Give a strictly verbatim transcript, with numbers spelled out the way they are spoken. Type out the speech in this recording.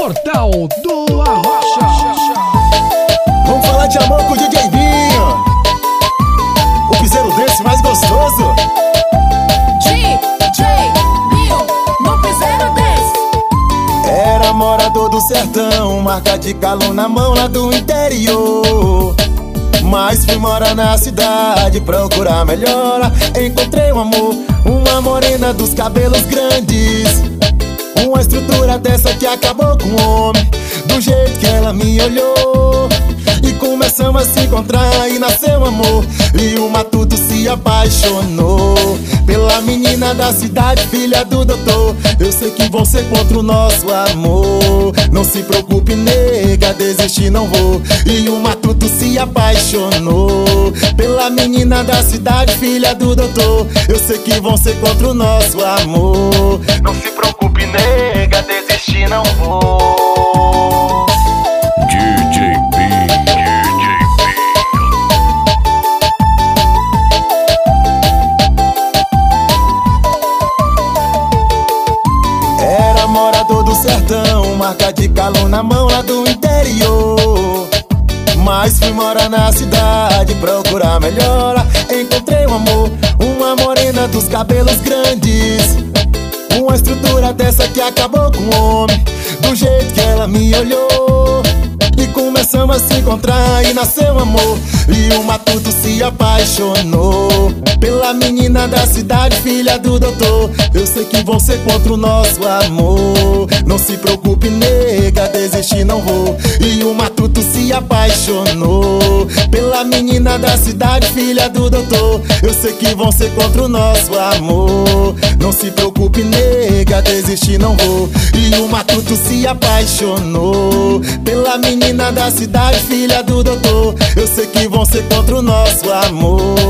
Portal do Arrocha. Vamos falar de amor com o D J Vinho, o piseiro desse mais gostoso. D J Vinho, no piseiro desse. Era morador do sertão, marca de calo na mão lá do interior. Mas fui morar na cidade, procurar melhora. Encontrei um amor, uma morena dos cabelos grandes, uma estrutura dessa que acabou com o homem. Do jeito que ela me olhou, e começamos a se encontrar e nasceu amor. E o matuto se apaixonou pela menina da cidade, filha do doutor. Eu sei que vão ser contra o nosso amor. Não se preocupe, nega, desistir não vou. E o matuto se apaixonou pela menina da cidade, filha do doutor. Eu sei que vão ser contra o nosso amor. Não se preocupe, nega, desistir não vou. D J B, D J B. Era morador do sertão, marca de calo na mão lá do interior. Mas fui morar na cidade, procurar melhora. Encontrei um amor, uma morena dos cabelos grandes, uma estrutura dessa que acabou com o homem. Do jeito que ela me olhou, e começamos a se encontrar e nasceu amor. E o matuto se apaixonou pela menina da cidade, filha do doutor. Eu sei que vão ser contra o nosso amor. Não se preocupe, nega, desistir não vou. E o matuto se apaixonou pela menina da cidade, filha do doutor. Eu sei que vão ser contra o nosso amor. Não se preocupe, nega, desistir não vou. E o matuto se apaixonou pela menina da cidade, filha do doutor. Eu sei que vão ser contra o nosso amor.